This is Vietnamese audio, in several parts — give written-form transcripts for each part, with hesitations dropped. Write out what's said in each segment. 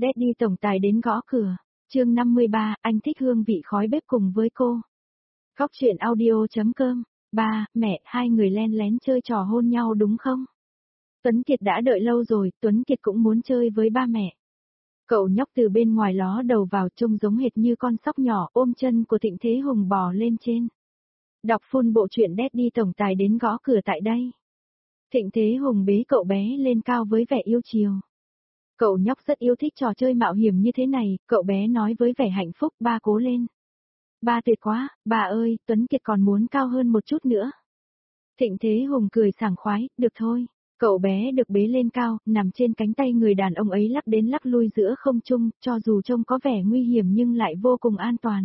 Daddy tổng tài đến gõ cửa. Chương 53, anh thích hương vị khói bếp cùng với cô. Góc truyện audio.com. Ba, mẹ, hai người len lén chơi trò hôn nhau đúng không? Tuấn Kiệt đã đợi lâu rồi, Tuấn Kiệt cũng muốn chơi với ba mẹ. Cậu nhóc từ bên ngoài ló đầu vào trông giống hệt như con sóc nhỏ ôm chân của Thịnh Thế Hùng bò lên trên. Đọc full bộ truyện Daddy tổng tài đến gõ cửa tại đây. Thịnh Thế Hùng bế cậu bé lên cao với vẻ yêu chiều. Cậu nhóc rất yêu thích trò chơi mạo hiểm như thế này, cậu bé nói với vẻ hạnh phúc, ba cố lên. Ba tuyệt quá, bà ơi, Tuấn Kiệt còn muốn cao hơn một chút nữa. Thịnh Thế Hùng cười sảng khoái, được thôi. Cậu bé được bế lên cao, nằm trên cánh tay người đàn ông ấy lắc đến lắc lui giữa không trung, cho dù trông có vẻ nguy hiểm nhưng lại vô cùng an toàn.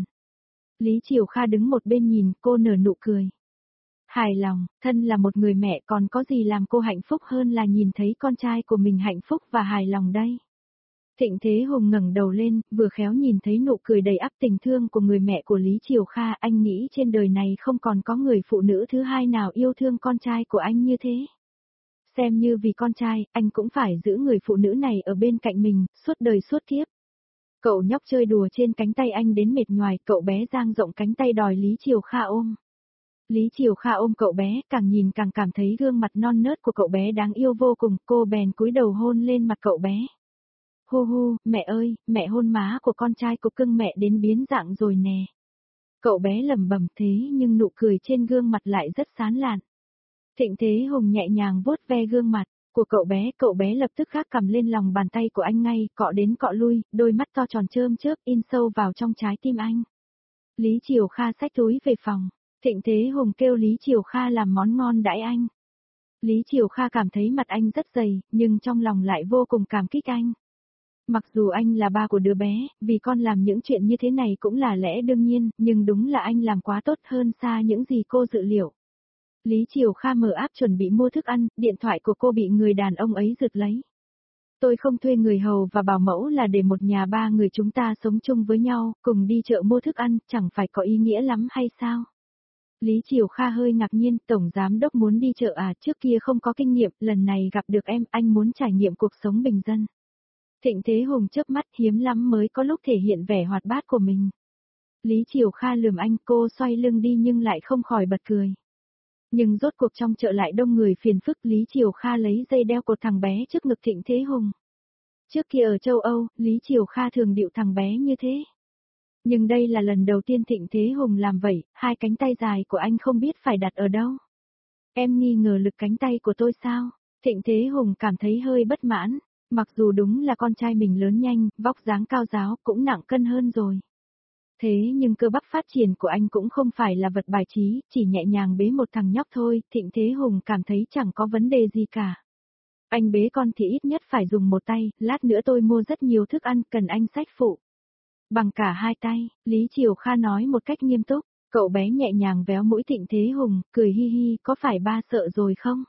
Lý Triều Kha đứng một bên nhìn, cô nở nụ cười. Hài lòng, thân là một người mẹ còn có gì làm cô hạnh phúc hơn là nhìn thấy con trai của mình hạnh phúc và hài lòng đây. Thịnh Thế Hùng ngẩng đầu lên, vừa khéo nhìn thấy nụ cười đầy ắp tình thương của người mẹ của Lý Triều Kha, anh nghĩ trên đời này không còn có người phụ nữ thứ hai nào yêu thương con trai của anh như thế. Xem như vì con trai, anh cũng phải giữ người phụ nữ này ở bên cạnh mình, suốt đời suốt kiếp. Cậu nhóc chơi đùa trên cánh tay anh đến mệt nhoài, cậu bé dang rộng cánh tay đòi Lý Triều Kha ôm. Lý Triều Kha ôm cậu bé, càng nhìn càng cảm thấy gương mặt non nớt của cậu bé đáng yêu vô cùng, cô bèn cúi đầu hôn lên mặt cậu bé. Hu hu, mẹ ơi, mẹ hôn má của con trai của cưng mẹ đến biến dạng rồi nè. Cậu bé lẩm bẩm thế nhưng nụ cười trên gương mặt lại rất sán lạn. Thịnh Thế Hùng nhẹ nhàng vuốt ve gương mặt của cậu bé lập tức gác cầm lên lòng bàn tay của anh ngay, cọ đến cọ lui, đôi mắt to tròn chớm chớp in sâu vào trong trái tim anh. Lý Triều Kha xách túi về phòng, Thịnh Thế Hùng kêu Lý Triều Kha làm món ngon đãi anh. Lý Triều Kha cảm thấy mặt anh rất dày, nhưng trong lòng lại vô cùng cảm kích anh. Mặc dù anh là ba của đứa bé, vì con làm những chuyện như thế này cũng là lẽ đương nhiên, nhưng đúng là anh làm quá tốt hơn xa những gì cô dự liệu. Lý Triều Kha mở app chuẩn bị mua thức ăn, điện thoại của cô bị người đàn ông ấy giật lấy. Tôi không thuê người hầu và bảo mẫu là để một nhà ba người chúng ta sống chung với nhau, cùng đi chợ mua thức ăn, chẳng phải có ý nghĩa lắm hay sao? Lý Triều Kha hơi ngạc nhiên, tổng giám đốc muốn đi chợ à, trước kia không có kinh nghiệm, lần này gặp được em, anh muốn trải nghiệm cuộc sống bình dân. Thịnh Thế Hùng chớp mắt, hiếm lắm mới có lúc thể hiện vẻ hoạt bát của mình. Lý Triều Kha lườm anh, cô xoay lưng đi nhưng lại không khỏi bật cười. Nhưng rốt cuộc trong chợ lại đông người phiền phức, Lý Triều Kha lấy dây đeo cột thằng bé trước ngực Thịnh Thế Hùng. Trước kia ở châu Âu, Lý Triều Kha thường điệu thằng bé như thế. Nhưng đây là lần đầu tiên Thịnh Thế Hùng làm vậy, hai cánh tay dài của anh không biết phải đặt ở đâu. Em nghi ngờ lực cánh tay của tôi sao? Thịnh Thế Hùng cảm thấy hơi bất mãn, mặc dù đúng là con trai mình lớn nhanh, vóc dáng cao ráo, cũng nặng cân hơn rồi. Thế nhưng cơ bắp phát triển của anh cũng không phải là vật bài trí, chỉ nhẹ nhàng bế một thằng nhóc thôi, Thịnh Thế Hùng cảm thấy chẳng có vấn đề gì cả. Anh bế con thì ít nhất phải dùng một tay, lát nữa tôi mua rất nhiều thức ăn, cần anh xách phụ. Bằng cả hai tay, Lý Triều Kha nói một cách nghiêm túc, cậu bé nhẹ nhàng véo mũi Thịnh Thế Hùng, cười hi hi, có phải ba sợ rồi không?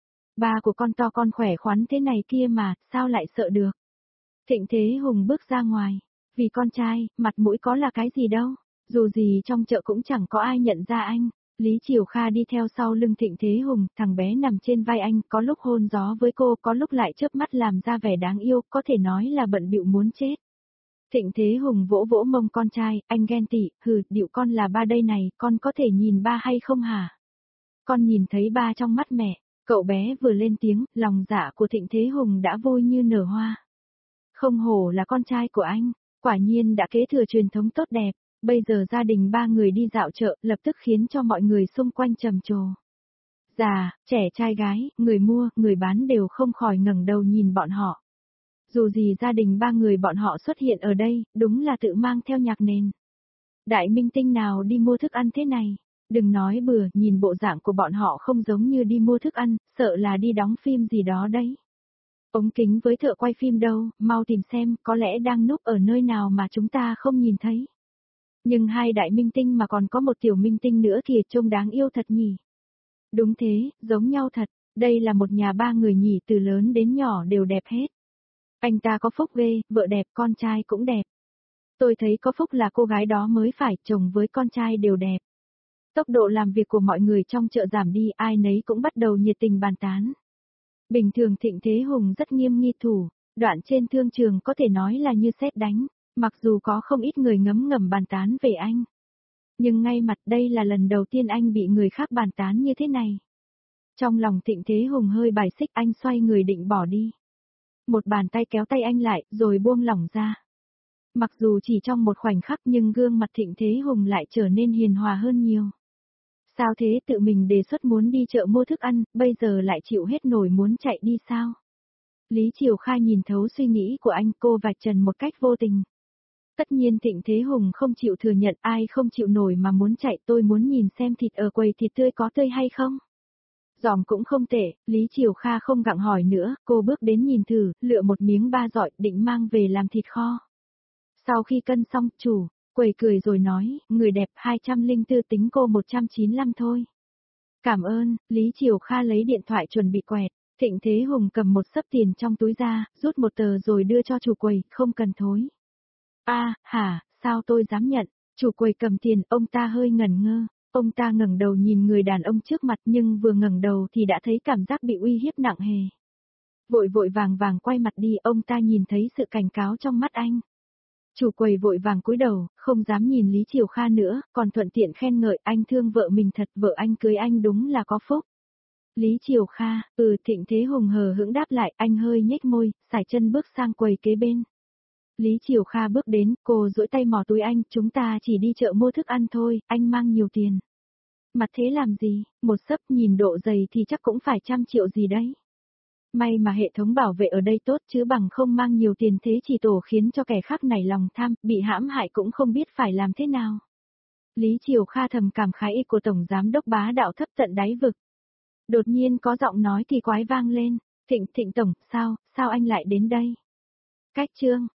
Ba của con to con khỏe khoắn thế này kia mà, sao lại sợ được? Thịnh Thế Hùng bước ra ngoài. Vì con trai, mặt mũi có là cái gì đâu, dù gì trong chợ cũng chẳng có ai nhận ra anh. Lý Triều Kha đi theo sau lưng Thịnh Thế Hùng, thằng bé nằm trên vai anh, có lúc hôn gió với cô, có lúc lại chớp mắt làm ra vẻ đáng yêu, có thể nói là bận bịu muốn chết. Thịnh Thế Hùng vỗ vỗ mông con trai, anh ghen tị, điệu con là ba đây này, con có thể nhìn ba hay không hả? Con nhìn thấy ba trong mắt mẹ, cậu bé vừa lên tiếng, lòng dạ của Thịnh Thế Hùng đã vui như nở hoa. Không hổ là con trai của anh. Quả nhiên đã kế thừa truyền thống tốt đẹp, bây giờ gia đình ba người đi dạo chợ lập tức khiến cho mọi người xung quanh trầm trồ. Già, trẻ trai gái, người mua, người bán đều không khỏi ngẩng đầu nhìn bọn họ. Dù gì gia đình ba người bọn họ xuất hiện ở đây, đúng là tự mang theo nhạc nền. Đại minh tinh nào đi mua thức ăn thế này? Đừng nói bừa, nhìn bộ dạng của bọn họ không giống như đi mua thức ăn, sợ là đi đóng phim gì đó đấy. Ống kính với thợ quay phim đâu, mau tìm xem, có lẽ đang núp ở nơi nào mà chúng ta không nhìn thấy. Nhưng hai đại minh tinh mà còn có một tiểu minh tinh nữa thì trông đáng yêu thật nhỉ. Đúng thế, giống nhau thật, đây là một nhà ba người nhỉ, từ lớn đến nhỏ đều đẹp hết. Anh ta có phúc ghê, vợ đẹp, con trai cũng đẹp. Tôi thấy có phúc là cô gái đó mới phải, chồng với con trai đều đẹp. Tốc độ làm việc của mọi người trong chợ giảm đi, ai nấy cũng bắt đầu nhiệt tình bàn tán. Bình thường Thịnh Thế Hùng rất nghiêm nghi thủ, Đoạn trên thương trường có thể nói là như sét đánh, mặc dù có không ít người ngấm ngầm bàn tán về anh. Nhưng ngay mặt đây là lần đầu tiên anh bị người khác bàn tán như thế này. Trong lòng Thịnh Thế Hùng hơi bài xích, anh xoay người định bỏ đi. Một bàn tay kéo tay anh lại, rồi buông lỏng ra. Mặc dù chỉ trong một khoảnh khắc nhưng gương mặt Thịnh Thế Hùng lại trở nên hiền hòa hơn nhiều. Sao thế, tự mình đề xuất muốn đi chợ mua thức ăn, bây giờ lại chịu hết nổi muốn chạy đi sao? Lý Triều Kha nhìn thấu suy nghĩ của anh, cô vạch trần một cách vô tình. Tất nhiên Thịnh Thế Hùng không chịu thừa nhận, ai không chịu nổi mà muốn chạy, tôi muốn nhìn xem thịt ở quầy thịt tươi có tươi hay không. Giòm cũng không tệ, Lý Triều Kha không gặng hỏi nữa, cô bước đến nhìn thử, lựa một miếng ba dọi, định mang về làm thịt kho. Sau khi cân xong, chủ quầy cười rồi nói, người đẹp 204 tính cô 195 thôi. Cảm ơn, Lý Triều Kha lấy điện thoại chuẩn bị quẹt. Thịnh Thế Hùng cầm một xấp tiền trong túi ra, rút một tờ rồi đưa cho chủ quầy, không cần thối. Hả, sao tôi dám nhận? Chủ quầy cầm tiền, ông ta hơi ngẩn ngơ. Ông ta ngẩng đầu nhìn người đàn ông trước mặt nhưng vừa ngẩng đầu thì đã thấy cảm giác bị uy hiếp nặng hề. Vội vội vàng vàng quay mặt đi, ông ta nhìn thấy sự cảnh cáo trong mắt anh. Chủ quầy vội vàng cúi đầu, không dám nhìn Lý Triều Kha nữa, còn thuận tiện khen ngợi anh thương vợ mình thật, vợ anh cưới anh đúng là có phúc. Lý Triều Kha, Thịnh Thế Hùng hờ hững đáp lại, anh hơi nhếch môi, sải chân bước sang quầy kế bên. Lý Triều Kha bước đến, cô duỗi tay mò túi anh, chúng ta chỉ đi chợ mua thức ăn thôi, anh mang nhiều tiền. Mặt thế làm gì, một xấp nhìn độ dày thì chắc cũng phải 100 triệu gì đấy. May mà hệ thống bảo vệ ở đây tốt chứ bằng không mang nhiều tiền thế chỉ tổ khiến cho kẻ khác nảy lòng tham, bị hãm hại cũng không biết phải làm thế nào. Lý Triều Kha thầm cảm khái của Tổng Giám đốc bá đạo thấp tận đáy vực. Đột nhiên có giọng nói kỳ quái vang lên, Thịnh Tổng, sao anh lại đến đây? Cách chương